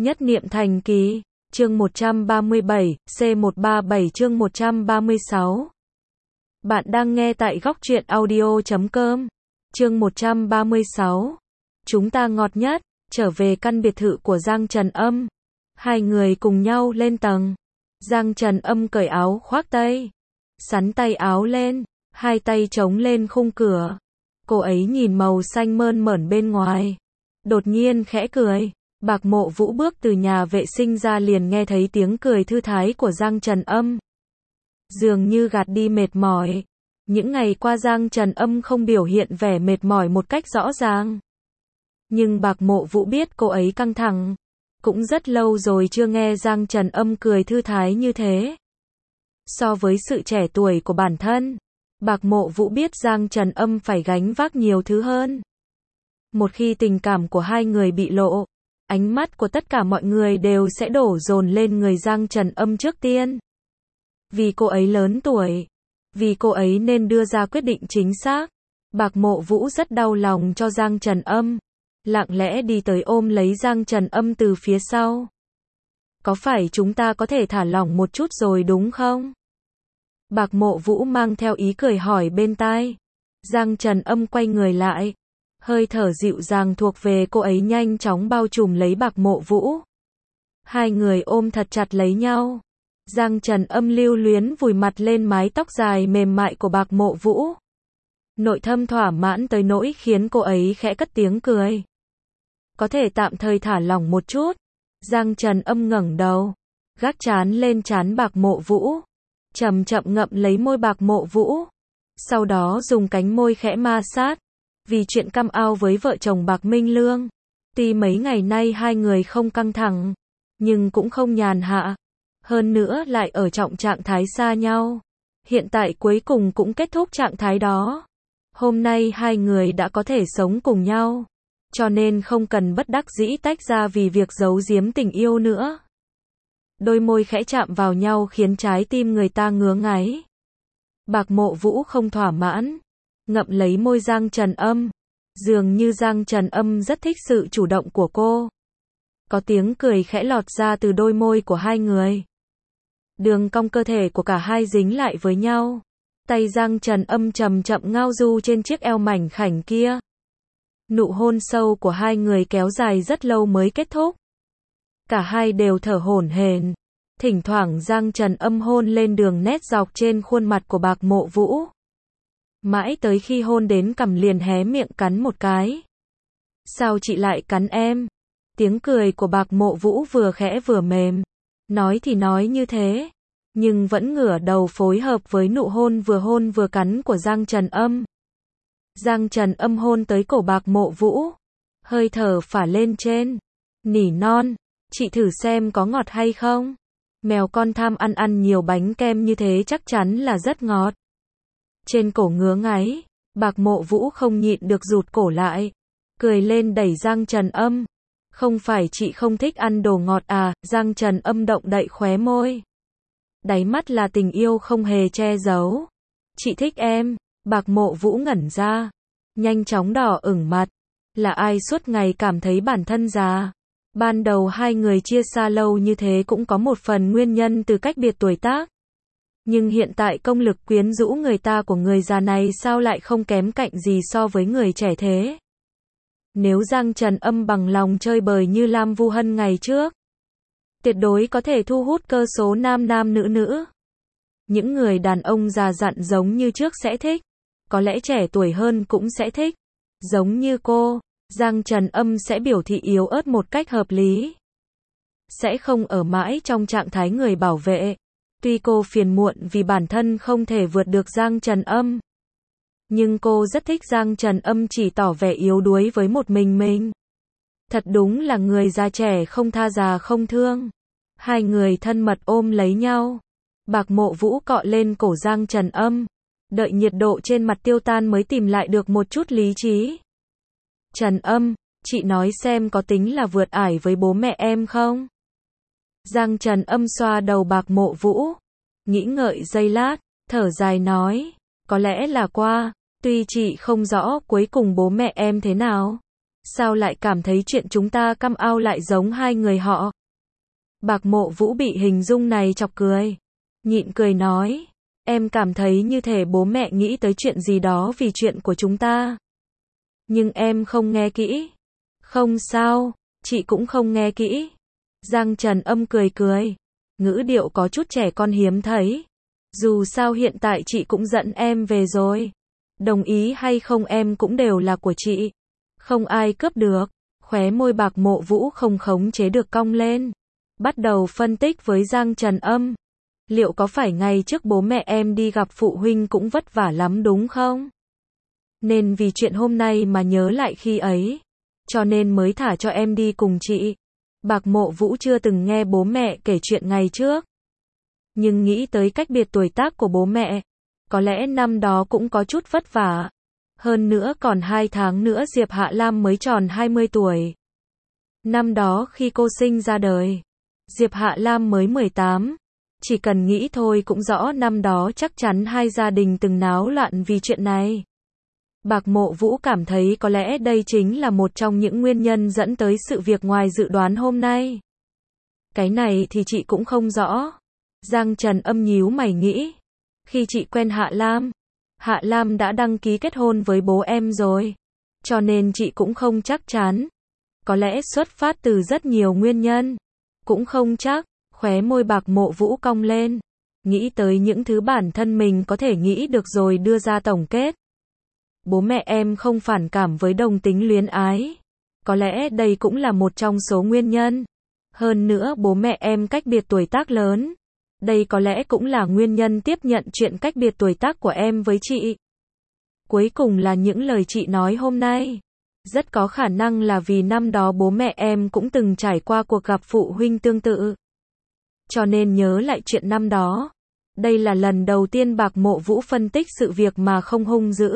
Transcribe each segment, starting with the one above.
Nhất niệm thành kỳ, chương 137, C137 chương 136. Bạn đang nghe tại góc truyện audio.com. Chương 136. Chúng ta ngọt nhất, trở về căn biệt thự của Giang Trần Âm. Hai người cùng nhau lên tầng. Giang Trần Âm cởi áo khoác tây, sắn tay áo lên, hai tay chống lên khung cửa. Cô ấy nhìn màu xanh mơn mởn bên ngoài, đột nhiên khẽ cười. Bạc Mộ Vũ bước từ nhà vệ sinh ra liền nghe thấy tiếng cười thư thái của Giang Trần Âm. Dường như gạt đi mệt mỏi. Những ngày qua Giang Trần Âm không biểu hiện vẻ mệt mỏi một cách rõ ràng. Nhưng Bạc Mộ Vũ biết cô ấy căng thẳng. Cũng rất lâu rồi chưa nghe Giang Trần Âm cười thư thái như thế. So với sự trẻ tuổi của bản thân, Bạc Mộ Vũ biết Giang Trần Âm phải gánh vác nhiều thứ hơn. Một khi tình cảm của hai người bị lộ, ánh mắt của tất cả mọi người đều sẽ đổ dồn lên người Giang Trần Âm trước tiên. Vì cô ấy lớn tuổi, vì cô ấy nên đưa ra quyết định chính xác. Bạc Mộ Vũ rất đau lòng cho Giang Trần Âm, lặng lẽ đi tới ôm lấy Giang Trần Âm từ phía sau. Có phải chúng ta có thể thả lỏng một chút rồi đúng không? Bạc Mộ Vũ mang theo ý cười hỏi bên tai. Giang Trần Âm quay người lại. Hơi thở dịu dàng thuộc về cô ấy nhanh chóng bao trùm lấy Bạc Mộ Vũ. Hai người ôm thật chặt lấy nhau. Giang Trần Âm lưu luyến vùi mặt lên mái tóc dài mềm mại của Bạc Mộ Vũ. Nội thâm thỏa mãn tới nỗi khiến cô ấy khẽ cất tiếng cười. Có thể tạm thời thả lỏng một chút. Giang Trần Âm ngẩng đầu, gác trán lên trán Bạc Mộ Vũ, chậm chậm ngậm lấy môi Bạc Mộ Vũ. Sau đó dùng cánh môi khẽ ma sát. Vì chuyện căm ao với vợ chồng Bạc Minh Lương, tuy mấy ngày nay hai người không căng thẳng, nhưng cũng không nhàn hạ. Hơn nữa lại ở trong trạng thái xa nhau. Hiện tại cuối cùng cũng kết thúc trạng thái đó. Hôm nay hai người đã có thể sống cùng nhau, cho nên không cần bất đắc dĩ tách ra vì việc giấu giếm tình yêu nữa. Đôi môi khẽ chạm vào nhau khiến trái tim người ta ngứa ngáy. Bạc Mộ Vũ không thỏa mãn, ngậm lấy môi Giang Trần Âm. Dường như Giang Trần Âm rất thích sự chủ động của cô. Có tiếng cười khẽ lọt ra từ đôi môi của hai người. Đường cong cơ thể của cả hai dính lại với nhau. Tay Giang Trần Âm chậm chậm ngao du trên chiếc eo mảnh khảnh kia. Nụ hôn sâu của hai người kéo dài rất lâu mới kết thúc. Cả hai đều thở hổn hển. Thỉnh thoảng Giang Trần Âm hôn lên đường nét dọc trên khuôn mặt của Bạc Mộ Vũ. Mãi tới khi hôn đến cằm liền hé miệng cắn một cái. Sao chị lại cắn em? Tiếng cười của Bạc Mộ Vũ vừa khẽ vừa mềm. Nói thì nói như thế, nhưng vẫn ngửa đầu phối hợp với nụ hôn vừa cắn của Giang Trần Âm. Giang Trần Âm hôn tới cổ Bạc Mộ Vũ, hơi thở phả lên trên, nỉ non, chị thử xem có ngọt hay không? Mèo con tham ăn nhiều bánh kem như thế chắc chắn là rất ngọt. Trên cổ ngứa ngáy, Bạc Mộ Vũ không nhịn được rụt cổ lại, cười lên đẩy Giang Trần Âm. Không phải chị không thích ăn đồ ngọt à? Giang Trần Âm động đậy khóe môi. Đáy mắt là tình yêu không hề che giấu. Chị thích em. Bạc Mộ Vũ ngẩn ra, nhanh chóng đỏ ửng mặt. Là ai suốt ngày cảm thấy bản thân già? Ban đầu hai người chia xa lâu như thế cũng có một phần nguyên nhân từ cách biệt tuổi tác. Nhưng hiện tại công lực quyến rũ người ta của người già này sao lại không kém cạnh gì so với người trẻ thế? Nếu Giang Trần Âm bằng lòng chơi bời như Lam Vu Hân ngày trước, tuyệt đối có thể thu hút cơ số nam nữ. Những người đàn ông già dặn giống như trước sẽ thích, có lẽ trẻ tuổi hơn cũng sẽ thích. Giống như cô, Giang Trần Âm sẽ biểu thị yếu ớt một cách hợp lý. Sẽ không ở mãi trong trạng thái người bảo vệ. Tuy cô phiền muộn vì bản thân không thể vượt được Giang Trần Âm, nhưng cô rất thích Giang Trần Âm chỉ tỏ vẻ yếu đuối với một mình. Thật đúng là người già trẻ không tha già không thương. Hai người thân mật ôm lấy nhau. Bạc Mộ Vũ cọ lên cổ Giang Trần Âm, đợi nhiệt độ trên mặt tiêu tan mới tìm lại được một chút lý trí. Trần Âm, chị nói xem có tính là vượt ải với bố mẹ em không? Giang Trần Âm xoa đầu Bạc Mộ Vũ, nghĩ ngợi giây lát, thở dài nói, có lẽ là qua, tuy chị không rõ cuối cùng bố mẹ em thế nào, Sao lại cảm thấy chuyện chúng ta come out lại giống hai người họ? Bạc Mộ Vũ bị hình dung này chọc cười. Nhịn cười nói, em cảm thấy như thể bố mẹ nghĩ tới chuyện gì đó vì chuyện của chúng ta. Nhưng em không nghe kỹ. Không sao, chị cũng không nghe kỹ. Giang Trần Âm cười cười. Ngữ điệu có chút trẻ con hiếm thấy. Dù sao hiện tại chị cũng dẫn em về rồi. Đồng ý hay không em cũng đều là của chị. Không ai cướp được. Khóe môi Bạc Mộ Vũ không khống chế được cong lên. Bắt đầu phân tích với Giang Trần Âm. Liệu có phải ngày trước bố mẹ em đi gặp phụ huynh cũng vất vả lắm đúng không? Nên vì chuyện hôm nay mà nhớ lại khi ấy. Cho nên mới thả cho em đi cùng chị. Bạc Mộ Vũ chưa từng nghe bố mẹ kể chuyện ngày trước. Nhưng nghĩ tới cách biệt tuổi tác của bố mẹ. Có lẽ năm đó cũng có chút vất vả. Hơn nữa còn 2 tháng nữa Diệp Hạ Lam mới tròn 20 tuổi. Năm đó khi cô sinh ra đời, Diệp Hạ Lam mới 18. Chỉ cần nghĩ thôi cũng rõ năm đó chắc chắn hai gia đình từng náo loạn vì chuyện này. Bạc Mộ Vũ cảm thấy có lẽ đây chính là một trong những nguyên nhân dẫn tới sự việc ngoài dự đoán hôm nay. Cái này thì chị cũng không rõ. Giang Trần Âm nhíu mày nghĩ. Khi chị quen Hạ Lam đã đăng ký kết hôn với bố em rồi. Cho nên chị cũng không chắc chắn. Có lẽ xuất phát từ rất nhiều nguyên nhân. Cũng không chắc. Khóe môi Bạc Mộ Vũ cong lên. Nghĩ tới những thứ bản thân mình có thể nghĩ được rồi đưa ra tổng kết. Bố mẹ em không phản cảm với đồng tính luyến ái. Có lẽ đây cũng là một trong số nguyên nhân. Hơn nữa bố mẹ em cách biệt tuổi tác lớn. Đây có lẽ cũng là nguyên nhân tiếp nhận chuyện cách biệt tuổi tác của em với chị. Cuối cùng là những lời chị nói hôm nay. Rất có khả năng là vì năm đó bố mẹ em cũng từng trải qua cuộc gặp phụ huynh tương tự. Cho nên nhớ lại chuyện năm đó. Đây là lần đầu tiên Bạc Mộ Vũ phân tích sự việc mà không hung dữ.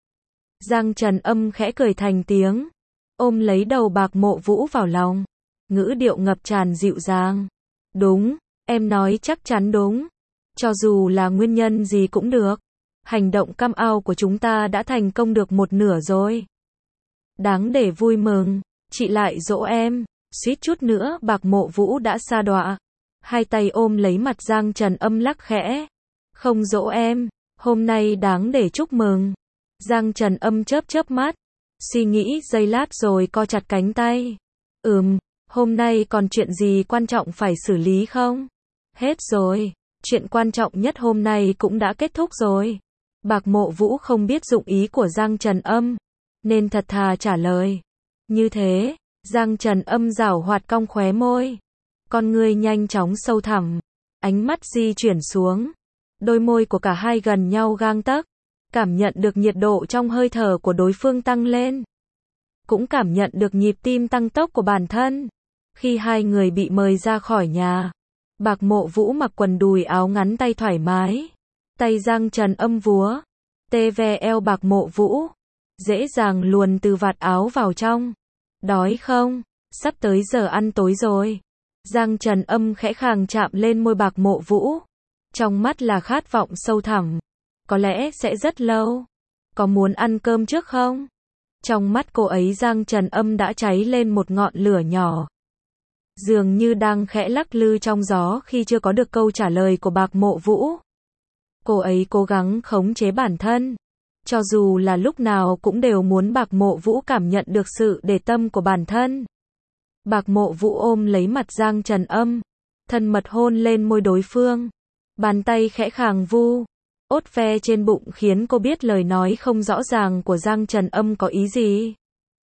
Giang Trần Âm khẽ cười thành tiếng. Ôm lấy đầu Bạc Mộ Vũ vào lòng. Ngữ điệu ngập tràn dịu dàng. Đúng, em nói chắc chắn đúng. Cho dù là nguyên nhân gì cũng được. Hành động come out của chúng ta đã thành công được một nửa rồi. Đáng để vui mừng. Chị lại dỗ em. Suýt chút nữa Bạc Mộ Vũ đã sa đọa. Hai tay ôm lấy mặt Giang Trần Âm lắc khẽ. Không dỗ em. Hôm nay đáng để chúc mừng. Giang Trần Âm chớp chớp mắt. Suy nghĩ giây lát rồi co chặt cánh tay. Hôm nay còn chuyện gì quan trọng phải xử lý không? Hết rồi. Chuyện quan trọng nhất hôm nay cũng đã kết thúc rồi. Bạc Mộ Vũ không biết dụng ý của Giang Trần Âm. Nên thật thà trả lời. Như thế, Giang Trần Âm giảo hoạt cong khóe môi. Con ngươi nhanh chóng sâu thẳm. Ánh mắt di chuyển xuống. Đôi môi của cả hai gần nhau gang tấc. Cảm nhận được nhiệt độ trong hơi thở của đối phương tăng lên. Cũng cảm nhận được nhịp tim tăng tốc của bản thân. Khi hai người bị mời ra khỏi nhà. Bạc Mộ Vũ mặc quần đùi áo ngắn tay thoải mái. Tay Giang Trần Âm vúa. Tê ve eo Bạc Mộ Vũ. Dễ dàng luồn từ vạt áo vào trong. Đói không? Sắp tới giờ ăn tối rồi. Giang Trần Âm khẽ khàng chạm lên môi Bạc Mộ Vũ. Trong mắt là khát vọng sâu thẳm. Có lẽ sẽ rất lâu. Có muốn ăn cơm trước không? Trong mắt cô ấy Giang Trần Âm đã cháy lên một ngọn lửa nhỏ. Dường như đang khẽ lắc lư trong gió khi chưa có được câu trả lời của Bạc Mộ Vũ. Cô ấy cố gắng khống chế bản thân. Cho dù là lúc nào cũng đều muốn Bạc Mộ Vũ cảm nhận được sự để tâm của bản thân. Bạc Mộ Vũ ôm lấy mặt Giang Trần Âm. Thân mật hôn lên môi đối phương. Bàn tay khẽ khàng vu. Ốt ve trên bụng khiến cô biết lời nói không rõ ràng của Giang Trần Âm có ý gì.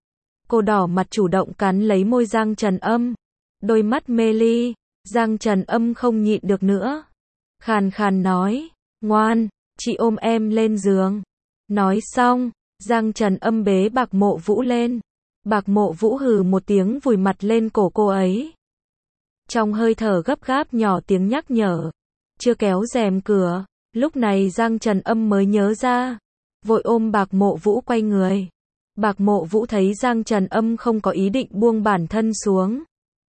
Cô đỏ mặt chủ động cắn lấy môi Giang Trần Âm. Đôi mắt mê ly. Giang Trần Âm không nhịn được nữa. Khàn khàn nói. Ngoan, chị ôm em lên giường. Nói xong, Giang Trần Âm bế Bạc Mộ Vũ lên. Bạc Mộ Vũ hừ một tiếng vùi mặt lên cổ cô ấy. Trong hơi thở gấp gáp nhỏ tiếng nhắc nhở. Chưa kéo rèm cửa. Lúc này Giang Trần Âm mới nhớ ra. Vội ôm Bạc Mộ Vũ quay người. Bạc Mộ Vũ thấy Giang Trần Âm không có ý định buông bản thân xuống.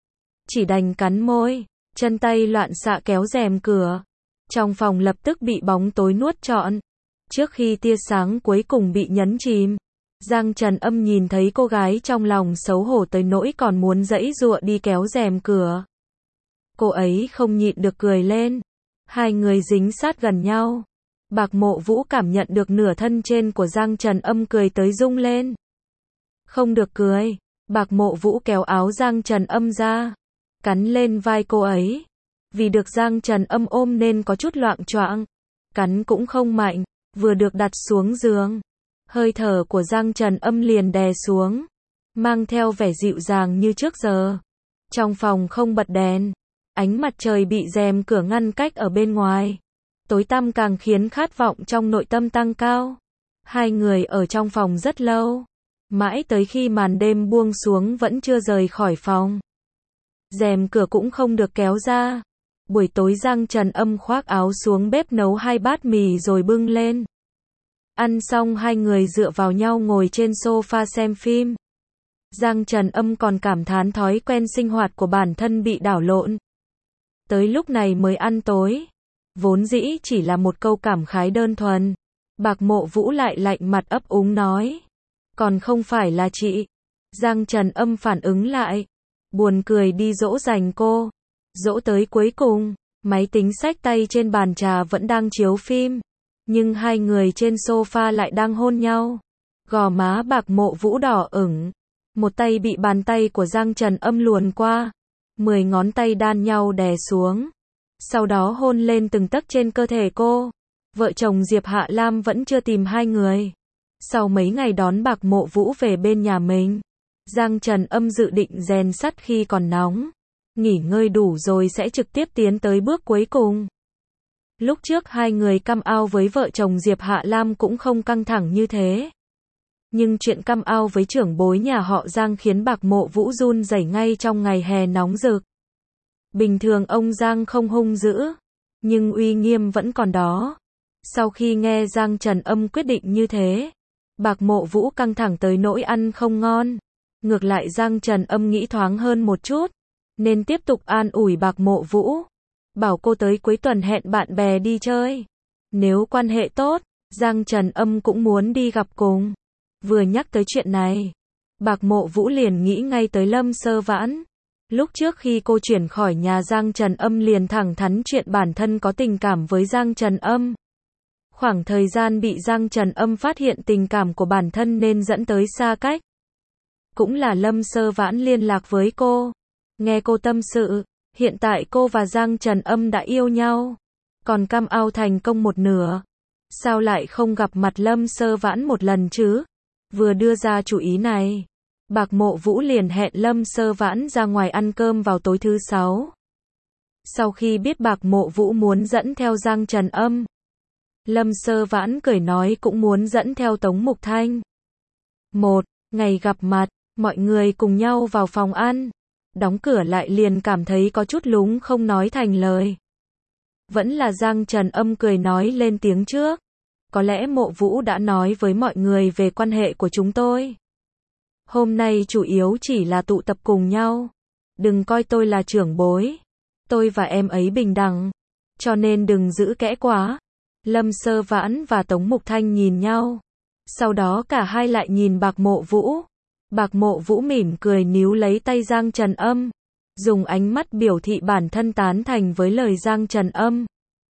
Chỉ đành cắn môi. Chân tay loạn xạ kéo rèm cửa. Trong phòng lập tức bị bóng tối nuốt trọn. Trước khi tia sáng cuối cùng bị nhấn chìm. Giang Trần Âm nhìn thấy cô gái trong lòng xấu hổ tới nỗi còn muốn giãy giụa đi kéo rèm cửa. Cô ấy không nhịn được cười lên. Hai người dính sát gần nhau. Bạc Mộ Vũ cảm nhận được nửa thân trên của Giang Trần Âm cười tới rung lên. Không được cười. Bạc Mộ Vũ kéo áo Giang Trần Âm ra, cắn lên vai cô ấy. Vì được Giang Trần Âm ôm nên có chút loạng choạng. Cắn cũng không mạnh, vừa được đặt xuống giường. Hơi thở của Giang Trần Âm liền đè xuống, mang theo vẻ dịu dàng như trước giờ. Trong phòng không bật đèn, ánh mặt trời bị rèm cửa ngăn cách ở bên ngoài. Tối tăm càng khiến khát vọng trong nội tâm tăng cao. Hai người ở trong phòng rất lâu, mãi tới khi màn đêm buông xuống vẫn chưa rời khỏi phòng. Rèm cửa cũng không được kéo ra. Buổi tối Giang Trần Âm khoác áo xuống bếp nấu 2 bát mì rồi bưng lên. Ăn xong hai người dựa vào nhau ngồi trên sofa xem phim. Giang Trần Âm còn cảm thán thói quen sinh hoạt của bản thân bị đảo lộn. Tới lúc này mới ăn tối. Vốn dĩ chỉ là một câu cảm khái đơn thuần. Bạc Mộ Vũ lại lạnh mặt ấp úng nói. Còn không phải là chị. Giang Trần Âm phản ứng lại. Buồn cười đi dỗ dành cô. Dỗ tới cuối cùng, máy tính xách tay trên bàn trà vẫn đang chiếu phim. Nhưng hai người trên sofa lại đang hôn nhau. Gò má Bạc Mộ Vũ đỏ ửng. Một tay bị bàn tay của Giang Trần Âm luồn qua. 10 ngón tay đan nhau đè xuống. Sau đó hôn lên từng tấc trên cơ thể cô. Vợ chồng Diệp Hạ Lam vẫn chưa tìm hai người. Sau mấy ngày đón Bạc Mộ Vũ về bên nhà mình, Giang Trần Âm dự định rèn sắt khi còn nóng. Nghỉ ngơi đủ rồi sẽ trực tiếp tiến tới bước cuối cùng. Lúc trước hai người cam ao với vợ chồng Diệp Hạ Lam cũng không căng thẳng như thế. Nhưng chuyện cam ao với trưởng bối nhà họ Giang khiến Bạc Mộ Vũ run rẩy ngay trong ngày hè nóng rực. Bình thường ông Giang không hung dữ, nhưng uy nghiêm vẫn còn đó. Sau khi nghe Giang Trần Âm quyết định như thế, Bạc Mộ Vũ căng thẳng tới nỗi ăn không ngon. Ngược lại Giang Trần Âm nghĩ thoáng hơn một chút, nên tiếp tục an ủi Bạc Mộ Vũ. Bảo cô tới cuối tuần hẹn bạn bè đi chơi. Nếu quan hệ tốt, Giang Trần Âm cũng muốn đi gặp cùng. Vừa nhắc tới chuyện này, Bạc Mộ Vũ liền nghĩ ngay tới Lâm Sơ Vãn. Lúc trước khi cô chuyển khỏi nhà Giang Trần Âm liền thẳng thắn chuyện bản thân có tình cảm với Giang Trần Âm. Khoảng thời gian bị Giang Trần Âm phát hiện tình cảm của bản thân nên dẫn tới xa cách. Cũng là Lâm Sơ Vãn liên lạc với cô. Nghe cô tâm sự, hiện tại cô và Giang Trần Âm đã yêu nhau. Còn cam ao thành công một nửa. Sao lại không gặp mặt Lâm Sơ Vãn một lần chứ? Vừa đưa ra chủ ý này, Bạc Mộ Vũ liền hẹn Lâm Sơ Vãn ra ngoài ăn cơm vào tối thứ 6. Sau khi biết Bạc Mộ Vũ muốn dẫn theo Giang Trần Âm, Lâm Sơ Vãn cười nói cũng muốn dẫn theo Tống Mục Thanh. Một ngày gặp mặt, mọi người cùng nhau vào phòng ăn. Đóng cửa lại liền cảm thấy có chút lúng không nói thành lời. Vẫn là Giang Trần Âm cười nói lên tiếng trước. Có lẽ Mộ Vũ đã nói với mọi người về quan hệ của chúng tôi. Hôm nay chủ yếu chỉ là tụ tập cùng nhau. Đừng coi tôi là trưởng bối. Tôi và em ấy bình đẳng. Cho nên đừng giữ kẽ quá. Lâm Sơ Vãn và Tống Mục Thanh nhìn nhau. Sau đó cả hai lại nhìn Bạc Mộ Vũ. Bạc Mộ Vũ mỉm cười níu lấy tay Giang Trần Âm. Dùng ánh mắt biểu thị bản thân tán thành với lời Giang Trần Âm.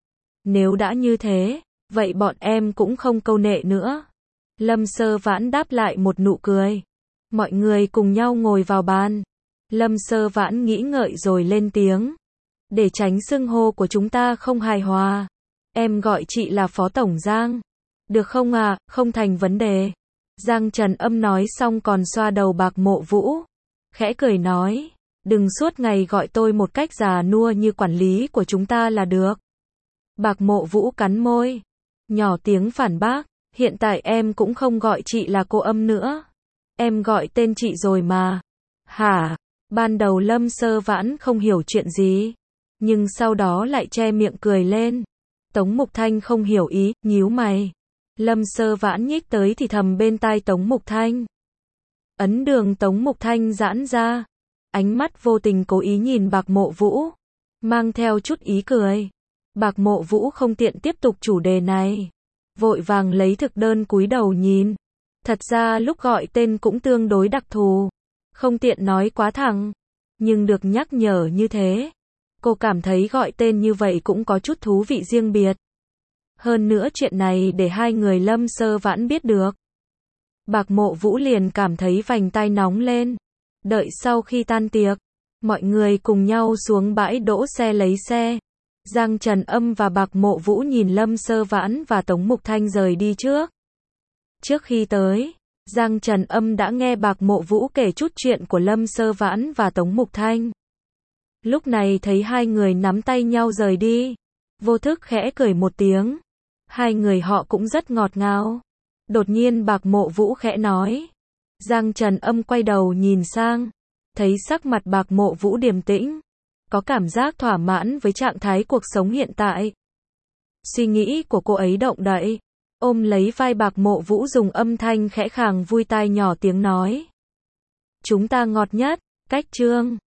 Nếu đã như thế, vậy bọn em cũng không câu nệ nữa. Lâm Sơ Vãn đáp lại một nụ cười. Mọi người cùng nhau ngồi vào bàn. Lâm Sơ Vãn nghĩ ngợi rồi lên tiếng. Để tránh xưng hô của chúng ta không hài hòa, em gọi chị là Phó Tổng Giang. Được không à? Không thành vấn đề. Giang Trần Âm nói xong còn xoa đầu Bạc Mộ Vũ. Khẽ cười nói. Đừng suốt ngày gọi tôi một cách già nua như quản lý của chúng ta là được. Bạc Mộ Vũ cắn môi. Nhỏ tiếng phản bác. Hiện tại em cũng không gọi chị là cô Âm nữa. Em gọi tên chị rồi mà. Hả? Ban đầu Lâm Sơ Vãn không hiểu chuyện gì. Nhưng sau đó lại che miệng cười lên. Tống Mục Thanh không hiểu ý, nhíu mày. Lâm Sơ Vãn nhích tới thì thầm bên tai Tống Mục Thanh. Ấn đường Tống Mục Thanh giãn ra. Ánh mắt vô tình cố ý nhìn Bạc Mộ Vũ. Mang theo chút ý cười. Bạc Mộ Vũ không tiện tiếp tục chủ đề này. Vội vàng lấy thực đơn cúi đầu nhìn. Thật ra lúc gọi tên cũng tương đối đặc thù, không tiện nói quá thẳng, nhưng được nhắc nhở như thế, cô cảm thấy gọi tên như vậy cũng có chút thú vị riêng biệt. Hơn nữa chuyện này để hai người Lâm Sơ Vãn biết được. Bạc Mộ Vũ liền cảm thấy vành tai nóng lên. Đợi sau khi tan tiệc, mọi người cùng nhau xuống bãi đỗ xe lấy xe. Giang Trần Âm và Bạc Mộ Vũ nhìn Lâm Sơ Vãn và Tống Mục Thanh rời đi trước. Trước khi tới, Giang Trần Âm đã nghe Bạc Mộ Vũ kể chút chuyện của Lâm Sơ Vãn và Tống Mục Thanh. Lúc này thấy hai người nắm tay nhau rời đi, vô thức khẽ cười một tiếng. Hai người họ cũng rất ngọt ngào. Đột nhiên Bạc Mộ Vũ khẽ nói. Giang Trần Âm quay đầu nhìn sang, thấy sắc mặt Bạc Mộ Vũ điềm tĩnh, có cảm giác thỏa mãn với trạng thái cuộc sống hiện tại. Suy nghĩ của cô ấy động đậy, ôm lấy vai Bạc Mộ Vũ dùng âm thanh khẽ khàng vui tai nhỏ tiếng nói. Chúng ta ngọt nhất, cách chương.